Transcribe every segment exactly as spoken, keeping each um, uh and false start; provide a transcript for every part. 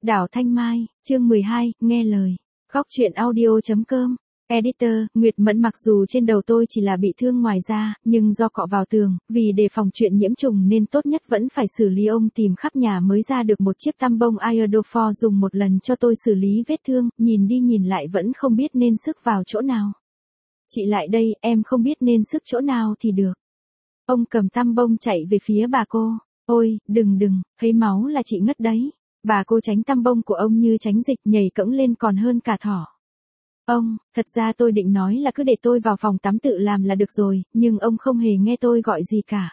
Đảo Thanh Mai, chương mười hai, nghe lời. Góc truyện audio.com. Editor, Nguyệt Mẫn mặc dù trên đầu tôi chỉ là bị thương ngoài da, nhưng do cọ vào tường, vì đề phòng chuyện nhiễm trùng nên tốt nhất vẫn phải xử lý. Ông tìm khắp nhà mới ra được một chiếc tăm bông iodophor dùng một lần cho tôi xử lý vết thương, nhìn đi nhìn lại vẫn không biết nên sức vào chỗ nào. Chị lại đây, em không biết nên sức chỗ nào thì được. Ông cầm tăm bông chạy về phía bà cô. Ôi, đừng đừng, thấy máu là chị ngất đấy. Bà cô tránh tăm bông của ông như tránh dịch, nhảy cẫng lên còn hơn cả thỏ. Ông, thật ra tôi định nói là cứ để tôi vào phòng tắm tự làm là được rồi, nhưng ông không hề nghe tôi gọi gì cả.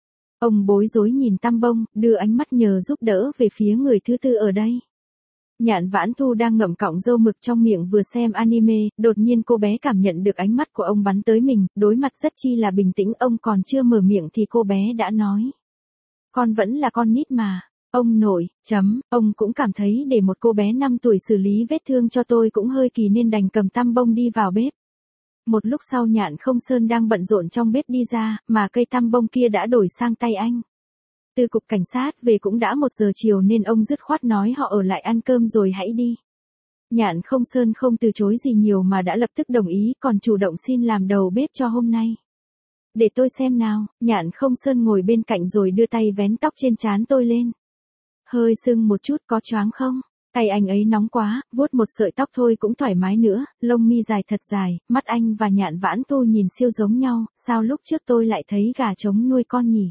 Ông bối rối nhìn tăm bông, đưa ánh mắt nhờ giúp đỡ về phía người thứ tư ở đây. Nhạn Vãn Thu đang ngậm cọng dâu mực trong miệng vừa xem anime, đột nhiên cô bé cảm nhận được ánh mắt của ông bắn tới mình, đối mặt rất chi là bình tĩnh. Ông còn chưa mở miệng thì cô bé đã nói. Con vẫn là con nít mà. Ông nội, chấm, ông cũng cảm thấy để một cô bé năm tuổi xử lý vết thương cho tôi cũng hơi kỳ nên đành cầm tăm bông đi vào bếp. Một lúc sau Nhạn Không Sơn đang bận rộn trong bếp đi ra, mà cây tăm bông kia đã đổi sang tay anh. Từ cục cảnh sát về cũng đã một giờ chiều nên ông dứt khoát nói họ ở lại ăn cơm rồi hãy đi. Nhạn Không Sơn không từ chối gì nhiều mà đã lập tức đồng ý, còn chủ động xin làm đầu bếp cho hôm nay. Để tôi xem nào. Nhạn Không Sơn ngồi bên cạnh rồi đưa tay vén tóc trên trán tôi lên. Hơi sưng một chút, có choáng không? Tay anh ấy nóng quá, vuốt một sợi tóc thôi cũng thoải mái nữa, lông mi dài thật dài, mắt anh và Nhạn Vãn Thu nhìn siêu giống nhau, sao lúc trước tôi lại thấy gà trống nuôi con nhỉ?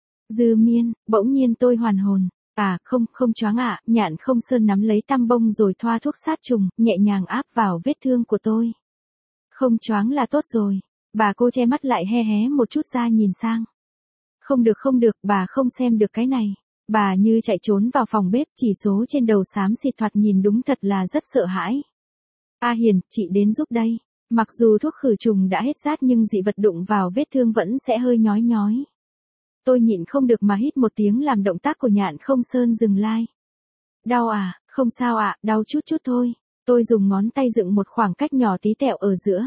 Dư Miên, bỗng nhiên tôi hoàn hồn. À, không, không choáng ạ. Nhạn Không Sơn nắm lấy tăm bông rồi thoa thuốc sát trùng, nhẹ nhàng áp vào vết thương của tôi. Không choáng là tốt rồi. Bà cô che mắt lại he hé một chút ra nhìn sang. Không được không được, bà không xem được cái này. Bà như chạy trốn vào phòng bếp, chỉ số trên đầu xám xịt thoạt nhìn đúng thật là rất sợ hãi. A Hiền, chị đến giúp đây. Mặc dù thuốc khử trùng đã hết rát nhưng dị vật đụng vào vết thương vẫn sẽ hơi nhói nhói. Tôi nhịn không được mà hít một tiếng làm động tác của Nhạn Không Sơn dừng lại. Đau à, không sao ạ, à, đau chút chút thôi. Tôi dùng ngón tay dựng một khoảng cách nhỏ tí tẹo ở giữa.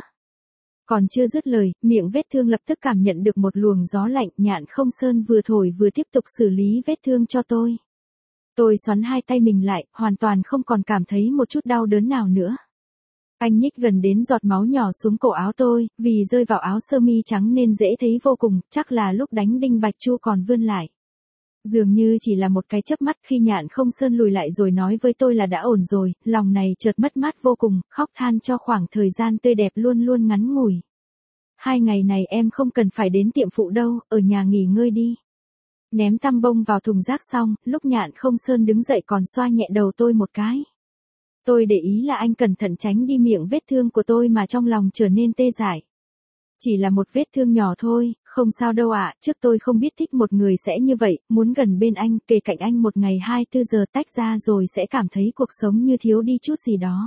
Còn chưa dứt lời, miệng vết thương lập tức cảm nhận được một luồng gió lạnh. Nhạn Không Sơn vừa thổi vừa tiếp tục xử lý vết thương cho tôi. Tôi xoắn hai tay mình lại, hoàn toàn không còn cảm thấy một chút đau đớn nào nữa. Anh nhích gần đến giọt máu nhỏ xuống cổ áo tôi, vì rơi vào áo sơ mi trắng nên dễ thấy vô cùng, chắc là lúc đánh đinh Bạch Chu còn vươn lại. Dường như chỉ là một cái chớp mắt khi Nhạn Không Sơn lùi lại rồi nói với tôi là đã ổn rồi, lòng này chợt mất mát vô cùng, khóc than cho khoảng thời gian tươi đẹp luôn luôn ngắn ngủi. Hai ngày này em không cần phải đến tiệm phụ đâu, ở nhà nghỉ ngơi đi. Ném tăm bông vào thùng rác xong, lúc Nhạn Không Sơn đứng dậy còn xoa nhẹ đầu tôi một cái. Tôi để ý là anh cẩn thận tránh đi miệng vết thương của tôi mà trong lòng trở nên tê dại. Chỉ là một vết thương nhỏ thôi, không sao đâu ạ, à, trước tôi không biết thích một người sẽ như vậy, muốn gần bên anh, kề cạnh anh một ngày hai mươi bốn giờ tách ra rồi sẽ cảm thấy cuộc sống như thiếu đi chút gì đó.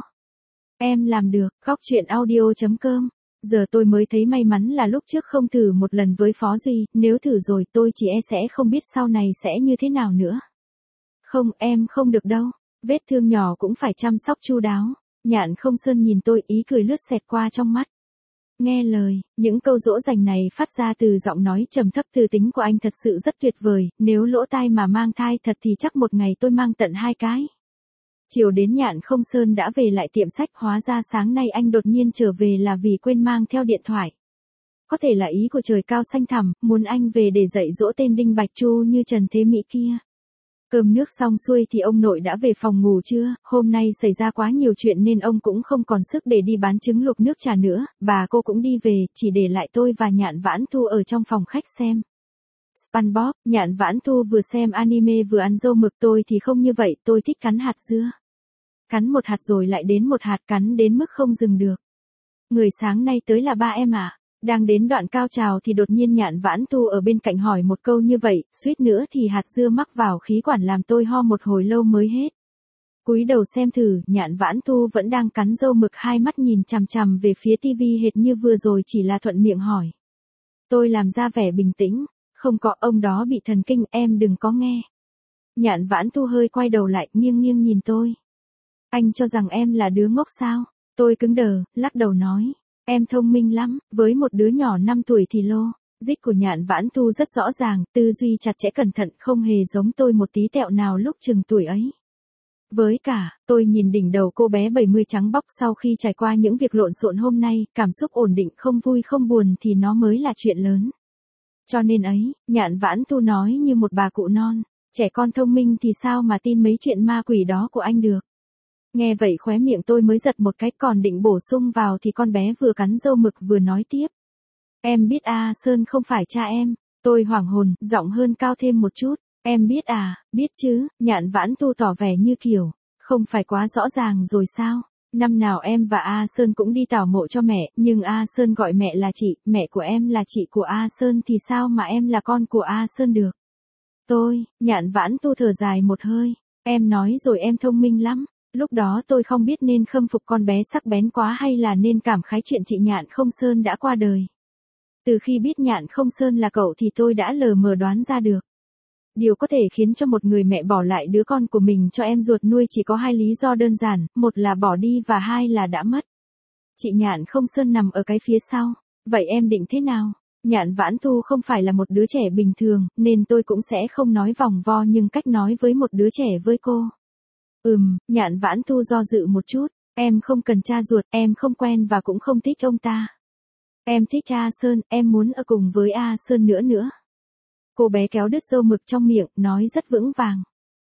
Em làm được. Góc truyện audio.com. Giờ tôi mới thấy may mắn là lúc trước không thử một lần với Phó Duy, nếu thử rồi tôi chỉ e sẽ không biết sau này sẽ như thế nào nữa. Không, em không được đâu, vết thương nhỏ cũng phải chăm sóc chu đáo. Nhạn Không Sơn nhìn tôi, ý cười lướt xẹt qua trong mắt. Nghe lời, những câu dỗ dành này phát ra từ giọng nói trầm thấp từ tính của anh thật sự rất tuyệt vời, nếu lỗ tai mà mang thai thật thì chắc một ngày tôi mang tận hai cái. Chiều đến Nhạn Không Sơn đã về lại tiệm sách, hóa ra sáng nay anh đột nhiên trở về là vì quên mang theo điện thoại. Có thể là ý của trời cao xanh thẳm, muốn anh về để dạy dỗ tên Đinh Bạch Chu như Trần Thế Mỹ kia. Cơm nước xong xuôi thì ông nội đã về phòng ngủ trưa, hôm nay xảy ra quá nhiều chuyện nên ông cũng không còn sức để đi bán trứng luộc nước trà nữa, bà cô cũng đi về, chỉ để lại tôi và Nhạn Vãn Thu ở trong phòng khách xem SpongeBob. Nhạn Vãn Thu vừa xem anime vừa ăn dâu mực, tôi thì không như vậy, tôi thích cắn hạt dưa. Cắn một hạt rồi lại đến một hạt, cắn đến mức không dừng được. Người sáng nay tới là ba em à? Đang đến đoạn cao trào thì đột nhiên Nhạn Vãn Thu ở bên cạnh hỏi một câu như vậy, suýt nữa thì hạt dưa mắc vào khí quản làm tôi ho một hồi lâu mới hết. Cúi đầu xem thử, Nhạn Vãn Thu vẫn đang cắn dâu mực, hai mắt nhìn chằm chằm về phía tivi hệt như vừa rồi chỉ là thuận miệng hỏi. Tôi làm ra vẻ bình tĩnh, không có, ông đó bị thần kinh, em đừng có nghe. Nhạn Vãn Thu hơi quay đầu lại, nghiêng nghiêng nhìn tôi. Anh cho rằng em là đứa ngốc sao? Tôi cứng đờ, lắc đầu nói. Em thông minh lắm, với một đứa nhỏ năm tuổi thì lô. Dích của Nhạn Vãn Thu rất rõ ràng, tư duy chặt chẽ cẩn thận, không hề giống tôi một tí tẹo nào lúc chừng tuổi ấy. Với cả, tôi nhìn đỉnh đầu cô bé bảy mươi trắng bóc sau khi trải qua những việc lộn xộn hôm nay, cảm xúc ổn định không vui không buồn thì nó mới là chuyện lớn. Cho nên ấy, Nhạn Vãn Tu nói như một bà cụ non, trẻ con thông minh thì sao mà tin mấy chuyện ma quỷ đó của anh được. Nghe vậy khóe miệng tôi mới giật một cái, còn định bổ sung vào thì con bé vừa cắn râu mực vừa nói tiếp. Em biết A Sơn không phải cha em. Tôi hoảng hồn, giọng hơn cao thêm một chút. Em biết à, biết chứ. Nhạn Vãn Tu tỏ vẻ như kiểu, không phải quá rõ ràng rồi sao. Năm nào em và A Sơn cũng đi tảo mộ cho mẹ, nhưng A Sơn gọi mẹ là chị, mẹ của em là chị của A Sơn thì sao mà em là con của A Sơn được. Tôi, Nhạn Vãn Tu thở dài một hơi. Em nói rồi, em thông minh lắm. Lúc đó tôi không biết nên khâm phục con bé sắc bén quá hay là nên cảm khái chuyện chị Nhạn Không Sơn đã qua đời. Từ khi biết Nhạn Không Sơn là cậu thì tôi đã lờ mờ đoán ra được. Điều có thể khiến cho một người mẹ bỏ lại đứa con của mình cho em ruột nuôi chỉ có hai lý do đơn giản, một là bỏ đi và hai là đã mất. Chị Nhạn Không Sơn nằm ở cái phía sau. Vậy em định thế nào? Nhạn Vãn Tu không phải là một đứa trẻ bình thường, nên tôi cũng sẽ không nói vòng vo nhưng cách nói với một đứa trẻ với cô. Ừm, Nhạn Vãn Tu do dự một chút. Em không cần cha ruột, em không quen và cũng không thích ông ta. Em thích A Sơn, em muốn ở cùng với A Sơn nữa nữa. Cô bé kéo đứt râu mực trong miệng, nói rất vững vàng.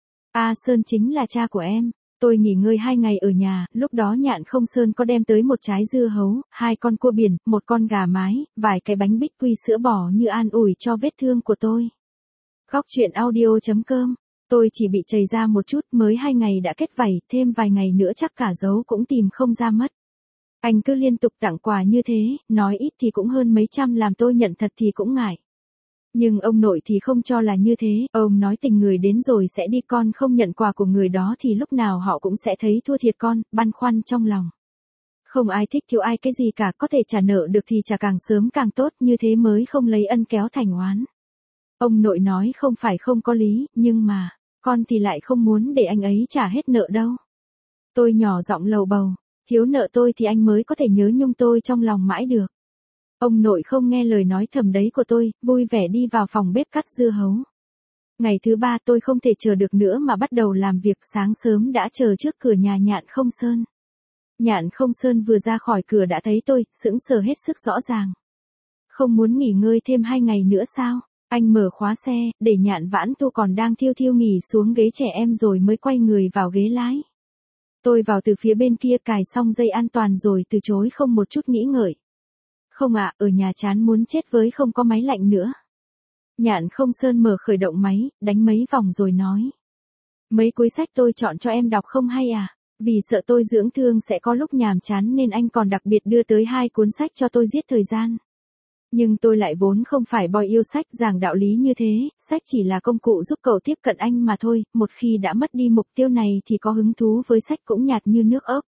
A Sơn chính là cha của em. Tôi nghỉ ngơi hai ngày ở nhà, lúc đó Nhạn Không Sơn có đem tới một trái dưa hấu, hai con cua biển, một con gà mái, vài cái bánh bích quy sữa bò như an ủi cho vết thương của tôi. Góc truyện audio chấm com. Tôi chỉ bị chảy ra một chút, mới hai ngày đã kết vảy, thêm vài ngày nữa chắc cả dấu cũng tìm không ra mất. Anh cứ liên tục tặng quà như thế, nói ít thì cũng hơn mấy trăm, làm tôi nhận thật thì cũng ngại. Nhưng ông nội thì không cho là như thế, ông nói tình người đến rồi sẽ đi, con không nhận quà của người đó thì lúc nào họ cũng sẽ thấy thua thiệt con, băn khoăn trong lòng. Không ai thích thiếu ai cái gì cả, có thể trả nợ được thì trả càng sớm càng tốt, như thế mới không lấy ân kéo thành oán. Ông nội nói không phải không có lý, nhưng mà, con thì lại không muốn để anh ấy trả hết nợ đâu. Tôi nhỏ giọng lầu bầu, thiếu nợ tôi thì anh mới có thể nhớ nhung tôi trong lòng mãi được. Ông nội không nghe lời nói thầm đấy của tôi, vui vẻ đi vào phòng bếp cắt dưa hấu. Ngày thứ ba tôi không thể chờ được nữa mà bắt đầu làm việc, sáng sớm đã chờ trước cửa nhà Nhạn Không Sơn. Nhạn Không Sơn vừa ra khỏi cửa đã thấy tôi, sững sờ hết sức rõ ràng. Không muốn nghỉ ngơi thêm hai ngày nữa sao? Anh mở khóa xe, để Nhạn Vãn Tu còn đang thiêu thiêu nghỉ xuống ghế trẻ em rồi mới quay người vào ghế lái. Tôi vào từ phía bên kia, cài xong dây an toàn rồi từ chối không một chút nghĩ ngợi. Không ạ, ở nhà chán muốn chết với không có máy lạnh nữa. Nhạn Không Sơn mở khởi động máy, đánh mấy vòng rồi nói. Mấy cuốn sách tôi chọn cho em đọc không hay à? Vì sợ tôi dưỡng thương sẽ có lúc nhàm chán nên anh còn đặc biệt đưa tới hai cuốn sách cho tôi giết thời gian. Nhưng tôi lại vốn không phải boy yêu sách giảng đạo lý như thế, sách chỉ là công cụ giúp cậu tiếp cận anh mà thôi, một khi đã mất đi mục tiêu này thì có hứng thú với sách cũng nhạt như nước ốc.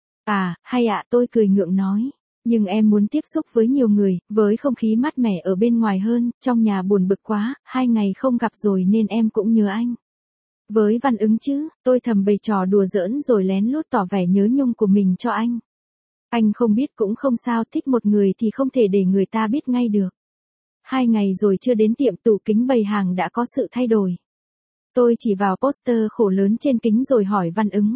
À, hay ạ, tôi cười ngượng nói. Nhưng em muốn tiếp xúc với nhiều người, với không khí mát mẻ ở bên ngoài hơn, trong nhà buồn bực quá, hai ngày không gặp rồi nên em cũng nhớ anh. Với Văn Ứng chứ, tôi thầm bày trò đùa giỡn rồi lén lút tỏ vẻ nhớ nhung của mình cho anh. Anh không biết cũng không sao, thích một người thì không thể để người ta biết ngay được. Hai ngày rồi chưa đến tiệm, tủ kính bày hàng đã có sự thay đổi. Tôi chỉ vào poster khổ lớn trên kính rồi hỏi Văn Ứng.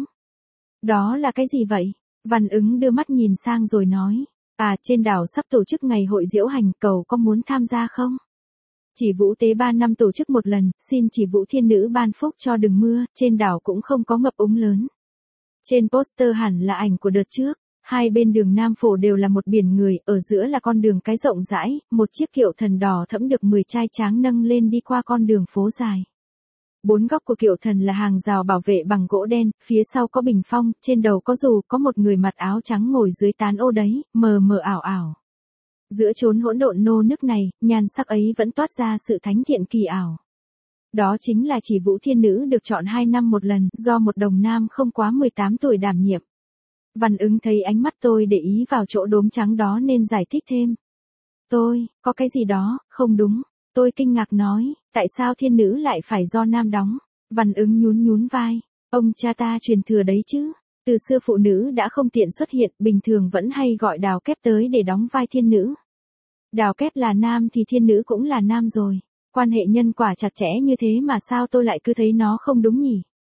Đó là cái gì vậy? Văn Ứng đưa mắt nhìn sang rồi nói. À, trên đảo sắp tổ chức ngày hội diễu hành, cậu có muốn tham gia không? Chỉ Vũ tế ba năm tổ chức một lần, xin Chỉ Vũ Thiên Nữ ban phúc cho đừng mưa, trên đảo cũng không có ngập úng lớn. Trên poster hẳn là ảnh của đợt trước, hai bên đường Nam Phổ đều là một biển người, ở giữa là con đường cái rộng rãi, một chiếc kiệu thần đỏ thẫm được mười trai tráng nâng lên đi qua con đường phố dài. Bốn góc của kiệu thần là hàng rào bảo vệ bằng gỗ đen, phía sau có bình phong, trên đầu có dù, có một người mặc áo trắng ngồi dưới tán ô đấy, mờ mờ ảo ảo. Giữa chốn hỗn độn nô nức này, nhan sắc ấy vẫn toát ra sự thánh thiện kỳ ảo. Đó chính là Chỉ Vũ Thiên Nữ được chọn hai năm một lần, do một đồng nam không quá mười tám tuổi đảm nhiệm. Văn Ứng thấy ánh mắt tôi để ý vào chỗ đốm trắng đó nên giải thích thêm. Tôi, có cái gì đó, không đúng. Tôi kinh ngạc nói, tại sao thiên nữ lại phải do nam đóng? Văn Ứng nhún nhún vai. Ông cha ta truyền thừa đấy chứ. Từ xưa phụ nữ đã không tiện xuất hiện, bình thường vẫn hay gọi Đào Kép tới để đóng vai thiên nữ. Đào Kép là nam thì thiên nữ cũng là nam rồi. Quan hệ nhân quả chặt chẽ như thế mà sao tôi lại cứ thấy nó không đúng nhỉ?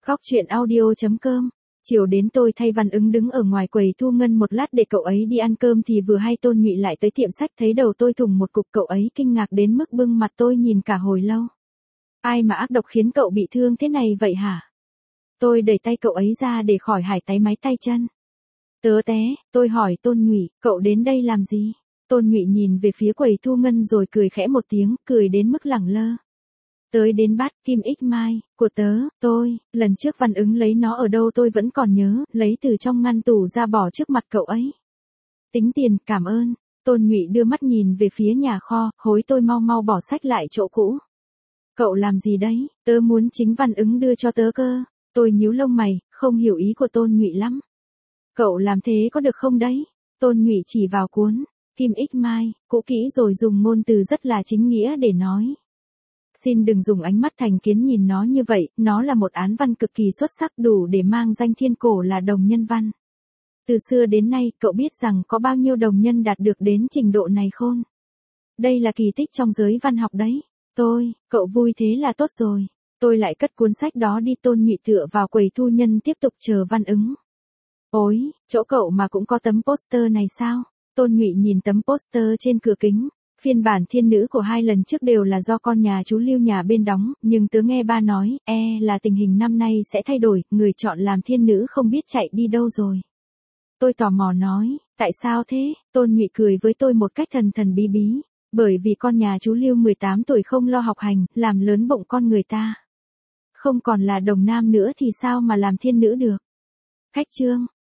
Góc chuyện audio.com. Chiều đến tôi thay Văn Ứng đứng ở ngoài quầy thu ngân một lát để cậu ấy đi ăn cơm thì vừa hay Tôn Nhụy lại tới tiệm sách thấy đầu tôi thủng một cục, cậu ấy kinh ngạc đến mức bưng mặt tôi nhìn cả hồi lâu. Ai mà ác độc khiến cậu bị thương thế này vậy hả? Tôi đẩy tay cậu ấy ra để khỏi hải táy máy tay chân. Tớ té, tôi hỏi Tôn Nhụy, cậu đến đây làm gì? Tôn Nhụy nhìn về phía quầy thu ngân rồi cười khẽ một tiếng, cười đến mức lẳng lơ. Tới đến bát Kim Ích Mai, của tớ, tôi, lần trước Văn Ứng lấy nó ở đâu tôi vẫn còn nhớ, lấy từ trong ngăn tủ ra bỏ trước mặt cậu ấy. Tính tiền, cảm ơn. Tôn Nhụy đưa mắt nhìn về phía nhà kho, hối tôi mau mau bỏ sách lại chỗ cũ. Cậu làm gì đấy, tớ muốn chính Văn Ứng đưa cho tớ cơ. Tôi nhíu lông mày, không hiểu ý của Tôn Nhụy lắm. Cậu làm thế có được không đấy? Tôn Nhụy chỉ vào cuốn Kim Ích Mai, cũ kỹ rồi dùng ngôn từ rất là chính nghĩa để nói. Xin đừng dùng ánh mắt thành kiến nhìn nó như vậy, nó là một án văn cực kỳ xuất sắc đủ để mang danh thiên cổ là đồng nhân văn. Từ xưa đến nay, cậu biết rằng có bao nhiêu đồng nhân đạt được đến trình độ này khôn? Đây là kỳ tích trong giới văn học đấy. Tôi, cậu vui thế là tốt rồi. Tôi lại cất cuốn sách đó đi. Tôn Nhụy tựa vào quầy thu nhân tiếp tục chờ Văn Ứng. Ôi, chỗ cậu mà cũng có tấm poster này sao? Tôn Nhụy nhìn tấm poster trên cửa kính. Phiên bản thiên nữ của hai lần trước đều là do con nhà chú Lưu nhà bên đóng, nhưng tớ nghe ba nói, e là tình hình năm nay sẽ thay đổi, người chọn làm thiên nữ không biết chạy đi đâu rồi. Tôi tò mò nói, tại sao thế? Tôn Nhụy cười với tôi một cách thần thần bí bí, bởi vì con nhà chú Lưu mười tám tuổi không lo học hành, làm lớn bụng con người ta. Không còn là đồng nam nữa thì sao mà làm thiên nữ được? Khách trương,